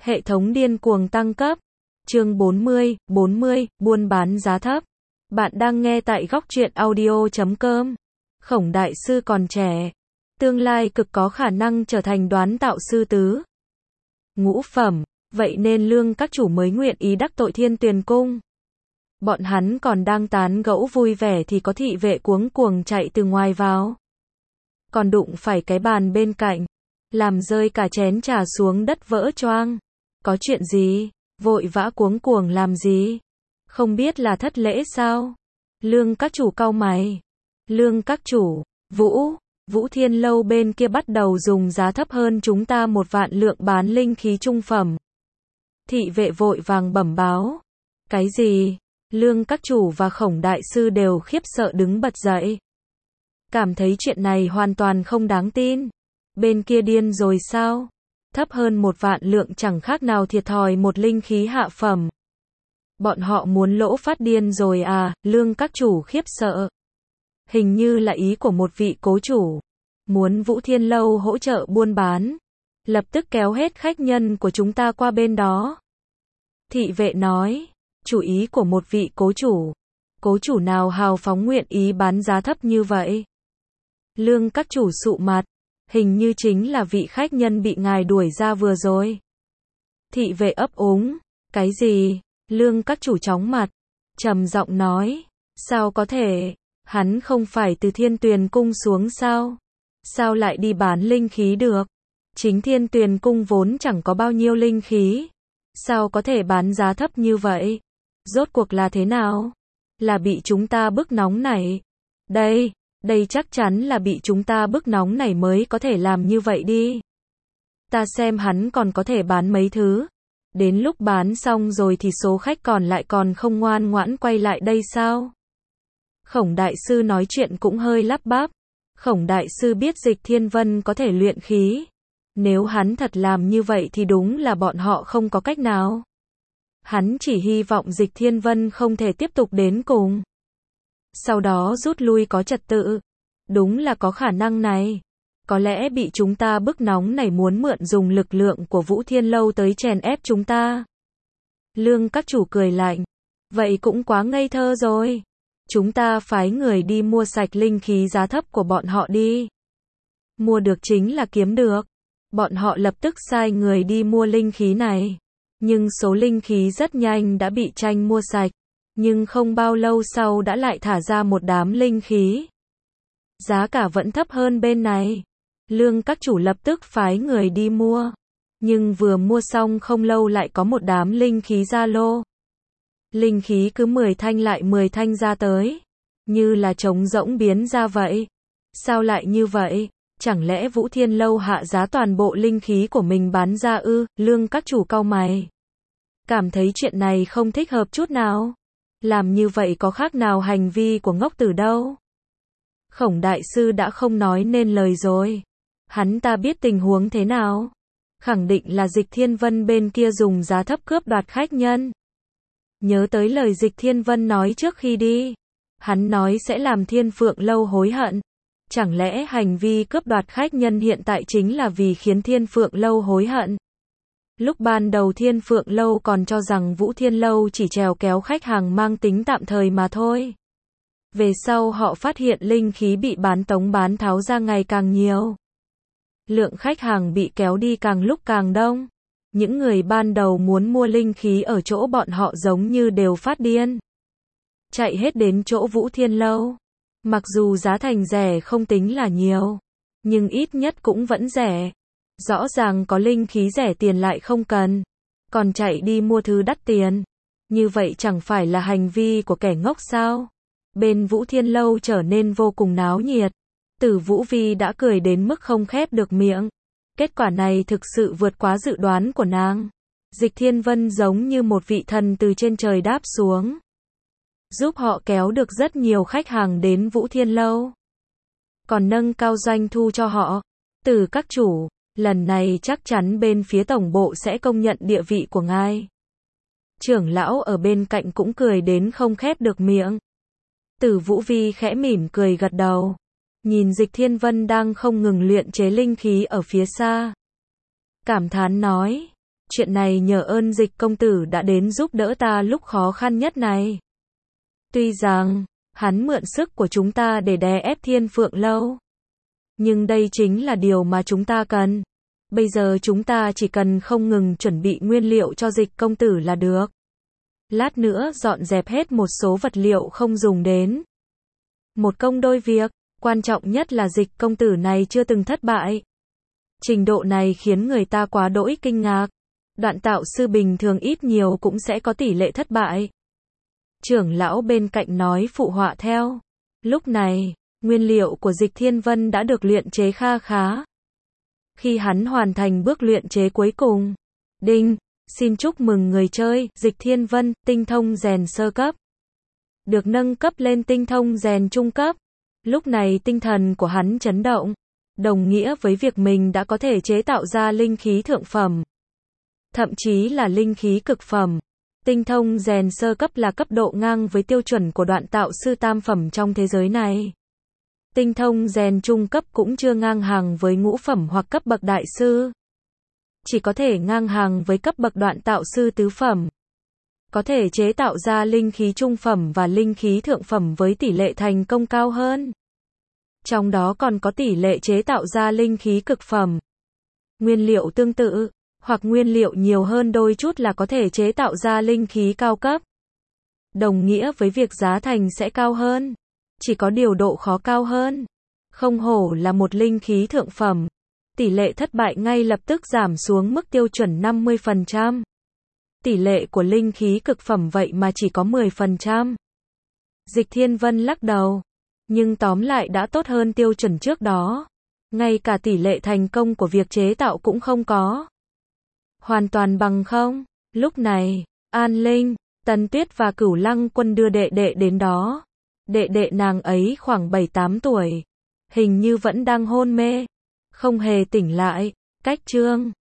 Hệ thống điên cuồng tăng cấp. Chương 40, buôn bán giá thấp. Bạn đang nghe tại góc truyện audio.com. Khổng đại sư còn trẻ, tương lai cực có khả năng trở thành đoán tạo sư tứ ngũ phẩm, vậy nên Lương các chủ mới nguyện ý đắc tội Thiên Tuyền Cung. Bọn hắn còn đang tán gẫu vui vẻ thì có thị vệ cuống cuồng chạy từ ngoài vào. Còn đụng phải cái bàn bên cạnh, làm rơi cả chén trà xuống đất vỡ choang. Có chuyện gì? Vội vã cuống cuồng làm gì? Không biết là thất lễ sao? Lương các chủ cau mày. Lương các chủ, Vũ Thiên Lâu bên kia bắt đầu dùng giá thấp hơn chúng ta 1 vạn lượng bán linh khí trung phẩm. Thị vệ vội vàng bẩm báo. Cái gì? Lương các chủ và Khổng đại sư đều khiếp sợ đứng bật dậy. Cảm thấy chuyện này hoàn toàn không đáng tin. Bên kia điên rồi sao? Thấp hơn 1 vạn lượng chẳng khác nào thiệt thòi một linh khí hạ phẩm. Bọn họ muốn lỗ phát điên rồi à? Lương các chủ khiếp sợ. Hình như là ý của một vị cố chủ. Muốn Vũ Thiên Lâu hỗ trợ buôn bán. Lập tức kéo hết khách nhân của chúng ta qua bên đó. Thị vệ nói. Chủ ý của một vị cố chủ. Cố chủ nào hào phóng nguyện ý bán giá thấp như vậy? Lương các chủ sụ mặt. Hình như chính là vị khách nhân bị ngài đuổi ra vừa rồi. Thị vệ ấp úng. Cái gì? Lương các chủ chóng mặt. Trầm giọng nói. Sao có thể? Hắn không phải từ Thiên Tuyền Cung xuống sao? Sao lại đi bán linh khí được? Chính Thiên Tuyền Cung vốn chẳng có bao nhiêu linh khí. Sao có thể bán giá thấp như vậy? Rốt cuộc là thế nào? Là bị chúng ta bức nóng này. Đây chắc chắn là bị chúng ta bức nóng này mới có thể làm như vậy đi. Ta xem hắn còn có thể bán mấy thứ. Đến lúc bán xong rồi thì số khách còn lại còn không ngoan ngoãn quay lại đây sao? Khổng đại sư nói chuyện cũng hơi lắp bắp. Khổng đại sư biết Dịch Thiên Vân có thể luyện khí. Nếu hắn thật làm như vậy thì đúng là bọn họ không có cách nào. Hắn chỉ hy vọng Dịch Thiên Vân không thể tiếp tục đến cùng. Sau đó rút lui có trật tự. Đúng là có khả năng này. Có lẽ bị chúng ta bức nóng này muốn mượn dùng lực lượng của Vũ Thiên Lâu tới chèn ép chúng ta. Lương các chủ cười lạnh. Vậy cũng quá ngây thơ rồi. Chúng ta phái người đi mua sạch linh khí giá thấp của bọn họ đi. Mua được chính là kiếm được. Bọn họ lập tức sai người đi mua linh khí này. Nhưng số linh khí rất nhanh đã bị tranh mua sạch. Nhưng không bao lâu sau đã lại thả ra một đám linh khí. Giá cả vẫn thấp hơn bên này. Lương các chủ lập tức phái người đi mua. Nhưng vừa mua xong không lâu lại có một đám linh khí ra lô. Linh khí cứ 10 thanh lại 10 thanh ra tới. Như là trống rỗng biến ra vậy. Sao lại như vậy? Chẳng lẽ Vũ Thiên Lâu hạ giá toàn bộ linh khí của mình bán ra ư? Lương các chủ cau mày. Cảm thấy chuyện này không thích hợp chút nào. Làm như vậy có khác nào hành vi của ngốc tử đâu. Khổng đại sư đã không nói nên lời rồi. Hắn ta biết tình huống thế nào. Khẳng định là Dịch Thiên Vân bên kia dùng giá thấp cướp đoạt khách nhân. Nhớ tới lời Dịch Thiên Vân nói trước khi đi. Hắn nói sẽ làm Thiên Phượng Lâu hối hận. Chẳng lẽ hành vi cướp đoạt khách nhân hiện tại chính là vì khiến Thiên Phượng Lâu hối hận? Lúc ban đầu Thiên Phượng Lâu còn cho rằng Vũ Thiên Lâu chỉ chèo kéo khách hàng mang tính tạm thời mà thôi. Về sau họ phát hiện linh khí bị bán tống bán tháo ra ngày càng nhiều. Lượng khách hàng bị kéo đi càng lúc càng đông. Những người ban đầu muốn mua linh khí ở chỗ bọn họ giống như đều phát điên. Chạy hết đến chỗ Vũ Thiên Lâu. Mặc dù giá thành rẻ không tính là nhiều. Nhưng ít nhất cũng vẫn rẻ. Rõ ràng có linh khí rẻ tiền lại không cần. Còn chạy đi mua thứ đắt tiền. Như vậy chẳng phải là hành vi của kẻ ngốc sao? Bên Vũ Thiên Lâu trở nên vô cùng náo nhiệt. Tử Vũ Vi đã cười đến mức không khép được miệng. Kết quả này thực sự vượt quá dự đoán của nàng. Dịch Thiên Vân giống như một vị thần từ trên trời đáp xuống. Giúp họ kéo được rất nhiều khách hàng đến Vũ Thiên Lâu. Còn nâng cao doanh thu cho họ. Từ các chủ, lần này chắc chắn bên phía tổng bộ sẽ công nhận địa vị của ngài. Trưởng lão ở bên cạnh cũng cười đến không khép được miệng. Tử Vũ Vi khẽ mỉm cười gật đầu. Nhìn Dịch Thiên Vân đang không ngừng luyện chế linh khí ở phía xa. Cảm thán nói. Chuyện này nhờ ơn Dịch công tử đã đến giúp đỡ ta lúc khó khăn nhất này. Tuy rằng, hắn mượn sức của chúng ta để đè ép Thiên Phượng Lâu. Nhưng đây chính là điều mà chúng ta cần. Bây giờ chúng ta chỉ cần không ngừng chuẩn bị nguyên liệu cho Dịch công tử là được. Lát nữa dọn dẹp hết một số vật liệu không dùng đến. Một công đôi việc, quan trọng nhất là Dịch công tử này chưa từng thất bại. Trình độ này khiến người ta quá đỗi kinh ngạc. Đoạn tạo sư bình thường ít nhiều cũng sẽ có tỷ lệ thất bại. Trưởng lão bên cạnh nói phụ họa theo. Lúc này, nguyên liệu của Dịch Thiên Vân đã được luyện chế kha khá. Khi hắn hoàn thành bước luyện chế cuối cùng, đinh, xin chúc mừng người chơi, Dịch Thiên Vân, tinh thông rèn sơ cấp. Được nâng cấp lên tinh thông rèn trung cấp. Lúc này tinh thần của hắn chấn động, đồng nghĩa với việc mình đã có thể chế tạo ra linh khí thượng phẩm. Thậm chí là linh khí cực phẩm. Tinh thông rèn sơ cấp là cấp độ ngang với tiêu chuẩn của đoạn tạo sư tam phẩm trong thế giới này. Tinh thông rèn trung cấp cũng chưa ngang hàng với ngũ phẩm hoặc cấp bậc đại sư. Chỉ có thể ngang hàng với cấp bậc đoạn tạo sư tứ phẩm. Có thể chế tạo ra linh khí trung phẩm và linh khí thượng phẩm với tỷ lệ thành công cao hơn. Trong đó còn có tỷ lệ chế tạo ra linh khí cực phẩm. Nguyên liệu tương tự, hoặc nguyên liệu nhiều hơn đôi chút là có thể chế tạo ra linh khí cao cấp. Đồng nghĩa với việc giá thành sẽ cao hơn. Chỉ có điều độ khó cao hơn. Không hổ là một linh khí thượng phẩm. Tỷ lệ thất bại ngay lập tức giảm xuống mức tiêu chuẩn 50%. Tỷ lệ của linh khí cực phẩm vậy mà chỉ có 10%. Dịch Thiên Vân lắc đầu. Nhưng tóm lại đã tốt hơn tiêu chuẩn trước đó. Ngay cả tỷ lệ thành công của việc chế tạo cũng không có. Hoàn toàn bằng không. Lúc này, An Linh, Tần Tuyết và Cửu Lăng Quân đưa đệ đệ đến đó. Đệ đệ nàng ấy khoảng 7-8 tuổi. Hình như vẫn đang hôn mê. Không hề tỉnh lại. Cách chương